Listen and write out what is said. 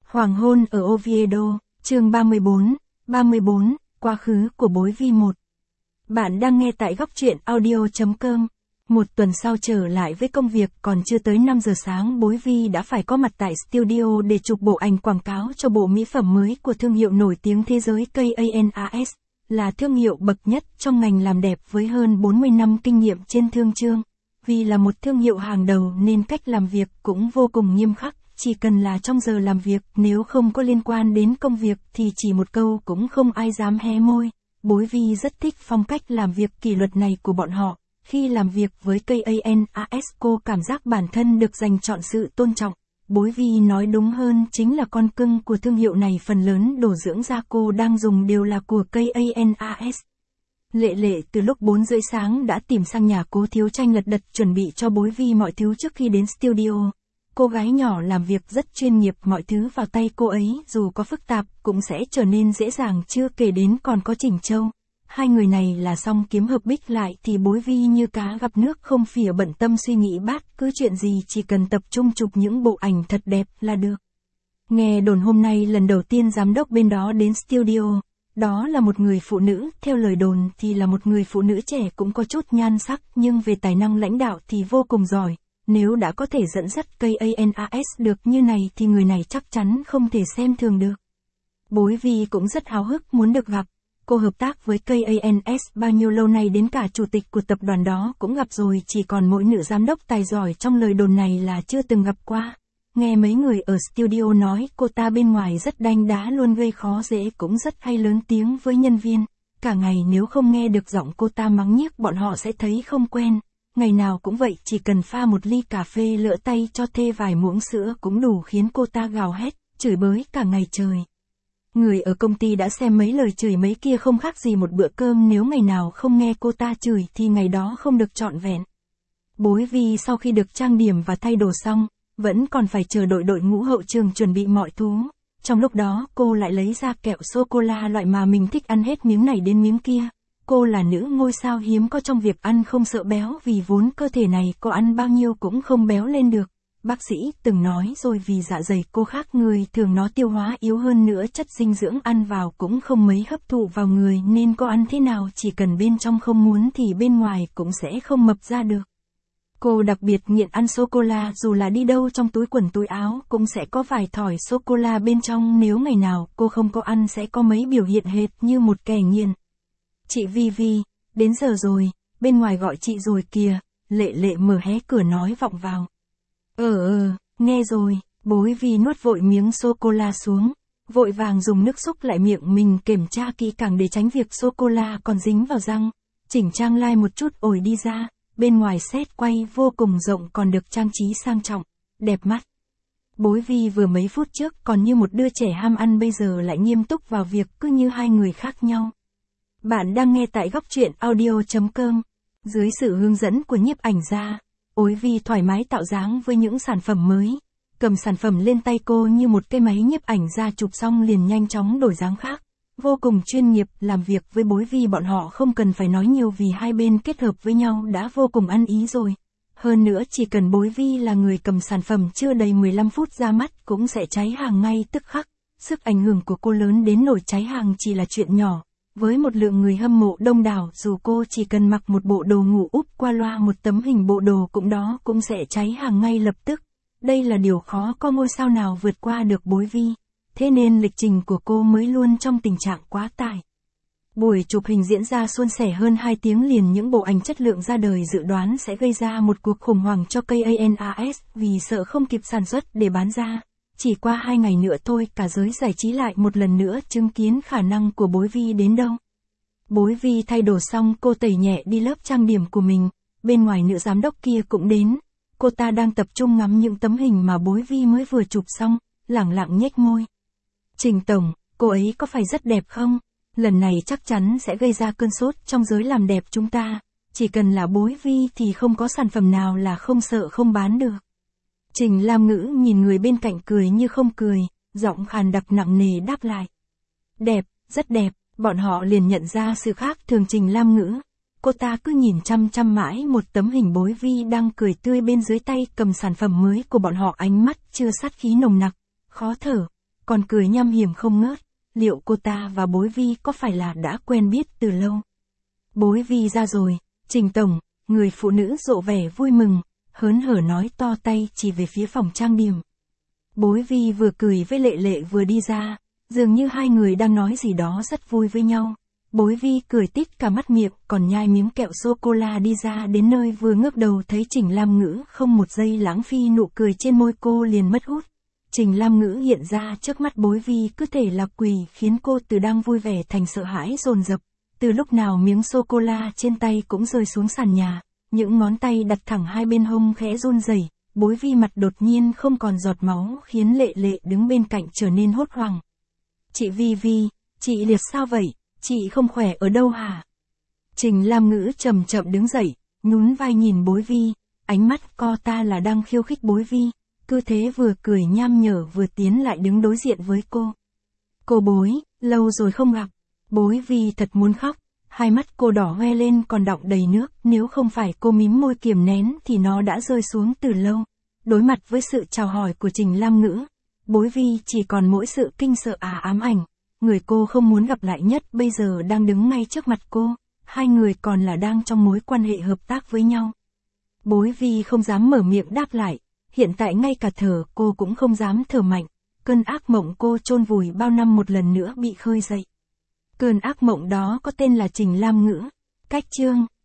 Hoàng hôn ở Oviedo, chương 34, quá khứ của Bối Vi 1. Bạn đang nghe tại góc truyện audio.com. Một tuần sau trở lại với công việc, còn chưa tới 5 giờ sáng Bối Vi đã phải có mặt tại studio để chụp bộ ảnh quảng cáo cho bộ mỹ phẩm mới của thương hiệu nổi tiếng thế giới KANAS, là thương hiệu bậc nhất trong ngành làm đẹp với hơn 40 năm kinh nghiệm trên thương trường. Vì là một thương hiệu hàng đầu nên cách làm việc cũng vô cùng nghiêm khắc, chỉ cần là trong giờ làm việc, nếu không có liên quan đến công việc thì chỉ một câu cũng không ai dám hé môi. Bối Vi rất thích phong cách làm việc kỷ luật này của bọn họ. Khi làm việc với KANAS, cô cảm giác bản thân được dành trọn sự tôn trọng. Bối Vi nói đúng hơn chính là con cưng của thương hiệu này, phần lớn đồ dưỡng da cô đang dùng đều là của KANAS. Lệ từ lúc 4 rưỡi sáng đã tìm sang nhà Cố Thiếu Tranh lật đật chuẩn bị cho Bối Vi mọi thứ trước khi đến studio. Cô gái nhỏ làm việc rất chuyên nghiệp, mọi thứ vào tay cô ấy dù có phức tạp cũng sẽ trở nên dễ dàng, chưa kể đến còn có Chỉnh Châu. Hai người này là song kiếm hợp bích lại thì Bối Vi như cá gặp nước, không phìa bận tâm suy nghĩ bát cứ chuyện gì, chỉ cần tập trung chụp những bộ ảnh thật đẹp là được. Nghe đồn hôm nay lần đầu tiên giám đốc bên đó đến studio. Đó là một người phụ nữ, theo lời đồn thì là một người phụ nữ trẻ cũng có chút nhan sắc, nhưng về tài năng lãnh đạo thì vô cùng giỏi. Nếu đã có thể dẫn dắt KANAS được như này thì người này chắc chắn không thể xem thường được. Bối Vi cũng rất háo hức muốn được gặp. Cô hợp tác với KANS bao nhiêu lâu nay, đến cả chủ tịch của tập đoàn đó cũng gặp rồi, chỉ còn mỗi nữ giám đốc tài giỏi trong lời đồn này là chưa từng gặp qua. Nghe mấy người ở studio nói cô ta bên ngoài rất đanh đá, luôn gây khó dễ, cũng rất hay lớn tiếng với nhân viên. Cả ngày nếu không nghe được giọng cô ta mắng nhiếc bọn họ sẽ thấy không quen. Ngày nào cũng vậy, chỉ cần pha một ly cà phê lỡ tay cho thê vài muỗng sữa cũng đủ khiến cô ta gào hét, chửi bới cả ngày trời. Người ở công ty đã xem mấy lời chửi mấy kia không khác gì một bữa cơm, nếu ngày nào không nghe cô ta chửi thì ngày đó không được trọn vẹn. Bối Vi sau khi được trang điểm và thay đồ xong, vẫn còn phải chờ đội ngũ hậu trường chuẩn bị mọi thứ. Trong lúc đó cô lại lấy ra kẹo sô-cô-la, loại mà mình thích ăn hết miếng này đến miếng kia. Cô là nữ ngôi sao hiếm có trong việc ăn không sợ béo, vì vốn cơ thể này cô ăn bao nhiêu cũng không béo lên được. Bác sĩ từng nói rồi, vì dạ dày cô khác người thường, nó tiêu hóa yếu hơn nữa, chất dinh dưỡng ăn vào cũng không mấy hấp thụ vào người, nên cô ăn thế nào chỉ cần bên trong không muốn thì bên ngoài cũng sẽ không mập ra được. Cô đặc biệt nghiện ăn sô-cô-la, dù là đi đâu trong túi quần túi áo cũng sẽ có vài thỏi sô-cô-la bên trong, nếu ngày nào cô không có ăn sẽ có mấy biểu hiện hệt như một kẻ nghiện. Chị Vi, đến giờ rồi, bên ngoài gọi chị rồi kìa. Lệ mở hé cửa nói vọng vào. Nghe rồi. Bối Vi nuốt vội miếng sô-cô-la xuống, vội vàng dùng nước xúc lại miệng mình, kiểm tra kỹ càng để tránh việc sô-cô-la còn dính vào răng. Chỉnh trang lai một chút ổi đi ra, bên ngoài set quay vô cùng rộng, còn được trang trí sang trọng, đẹp mắt. Bối Vi vừa mấy phút trước còn như một đứa trẻ ham ăn, bây giờ lại nghiêm túc vào việc, cứ như hai người khác nhau. Bạn đang nghe tại góc truyện audio.com. Dưới sự hướng dẫn của nhiếp ảnh gia, Bối Vi thoải mái tạo dáng với những sản phẩm mới. Cầm sản phẩm lên tay cô như một cái máy nhiếp ảnh gia chụp xong liền nhanh chóng đổi dáng khác. Vô cùng chuyên nghiệp, làm việc với Bối Vi bọn họ không cần phải nói nhiều vì hai bên kết hợp với nhau đã vô cùng ăn ý rồi. Hơn nữa chỉ cần Bối Vi là người cầm sản phẩm, chưa đầy 15 phút ra mắt cũng sẽ cháy hàng ngay tức khắc. Sức ảnh hưởng của cô lớn đến nỗi cháy hàng chỉ là chuyện nhỏ. Với một lượng người hâm mộ đông đảo, dù cô chỉ cần mặc một bộ đồ ngủ úp qua loa một tấm hình bộ đồ cũng sẽ cháy hàng ngay lập tức. Đây là điều khó có ngôi sao nào vượt qua được Bối Vi. Thế nên lịch trình của cô mới luôn trong tình trạng quá tải. Buổi chụp hình diễn ra suôn sẻ hơn 2 tiếng liền, những bộ ảnh chất lượng ra đời, dự đoán sẽ gây ra một cuộc khủng hoảng cho KANAS vì sợ không kịp sản xuất để bán ra. Chỉ qua 2 ngày nữa thôi, cả giới giải trí lại một lần nữa chứng kiến khả năng của Bối Vi đến đâu. Bối Vi thay đồ xong, cô tẩy nhẹ đi lớp trang điểm của mình. Bên ngoài nữ giám đốc kia cũng đến. Cô ta đang tập trung ngắm những tấm hình mà Bối Vi mới vừa chụp xong, lẳng lặng nhếch môi. Trình tổng, cô ấy có phải rất đẹp không? Lần này chắc chắn sẽ gây ra cơn sốt trong giới làm đẹp chúng ta. Chỉ cần là Bối Vi thì không có sản phẩm nào là không sợ không bán được. Trình Lam Ngữ nhìn người bên cạnh cười như không cười, giọng khàn đặc nặng nề đáp lại. Đẹp, rất đẹp. Bọn họ liền nhận ra sự khác thường Trình Lam Ngữ. Cô ta cứ nhìn chăm chăm mãi một tấm hình Bối Vi đang cười tươi bên dưới tay cầm sản phẩm mới của bọn họ, ánh mắt chưa sát khí nồng nặc, khó thở. còn cười nham hiểm không ngớt, liệu cô ta và Bối Vi có phải là đã quen biết từ lâu? Bối Vi ra rồi, Trình tổng, người phụ nữ rộ vẻ vui mừng, hớn hở nói to tay chỉ về phía phòng trang điểm. Bối Vi vừa cười với Lệ Lệ vừa đi ra, dường như hai người đang nói gì đó rất vui với nhau. Bối Vi cười tít cả mắt miệng, còn nhai miếng kẹo sô-cô-la đi ra đến nơi vừa ngước đầu thấy Trình Lam Ngữ không một giây lãng phí nụ cười trên môi cô liền mất hút. Trình Lam Ngữ hiện ra trước mắt Bối Vi cứ thể là quỷ khiến cô từ đang vui vẻ thành sợ hãi dồn dập. Từ lúc nào miếng sô-cô-la trên tay cũng rơi xuống sàn nhà, những ngón tay đặt thẳng hai bên hông khẽ run rẩy. Bối Vi mặt đột nhiên không còn giọt máu khiến Lệ Lệ đứng bên cạnh trở nên hốt hoảng. Chị Vi, chị Liệt sao vậy, chị không khỏe ở đâu hả? Trình Lam Ngữ chậm chậm đứng dậy, nhún vai nhìn Bối Vi, ánh mắt cô ta là đang khiêu khích Bối Vi, cứ thế vừa cười nham nhở vừa tiến lại đứng đối diện với cô. Cô Bối, lâu rồi không gặp. Bối Vi thật muốn khóc, hai mắt cô đỏ hoe lên còn đọng đầy nước, nếu không phải cô mím môi kiềm nén thì nó đã rơi xuống từ lâu. Đối mặt với sự chào hỏi của Trình Lam Ngữ, Bối Vi chỉ còn mỗi sự kinh sợ ám ảnh. Người cô không muốn gặp lại nhất bây giờ đang đứng ngay trước mặt cô, hai người còn là đang trong mối quan hệ hợp tác với nhau. Bối Vi không dám mở miệng đáp lại, hiện tại ngay cả thở cô cũng không dám thở mạnh, cơn ác mộng cô chôn vùi bao năm một lần nữa bị khơi dậy. Cơn ác mộng đó có tên là Trình Lam Ngữ. Cách chương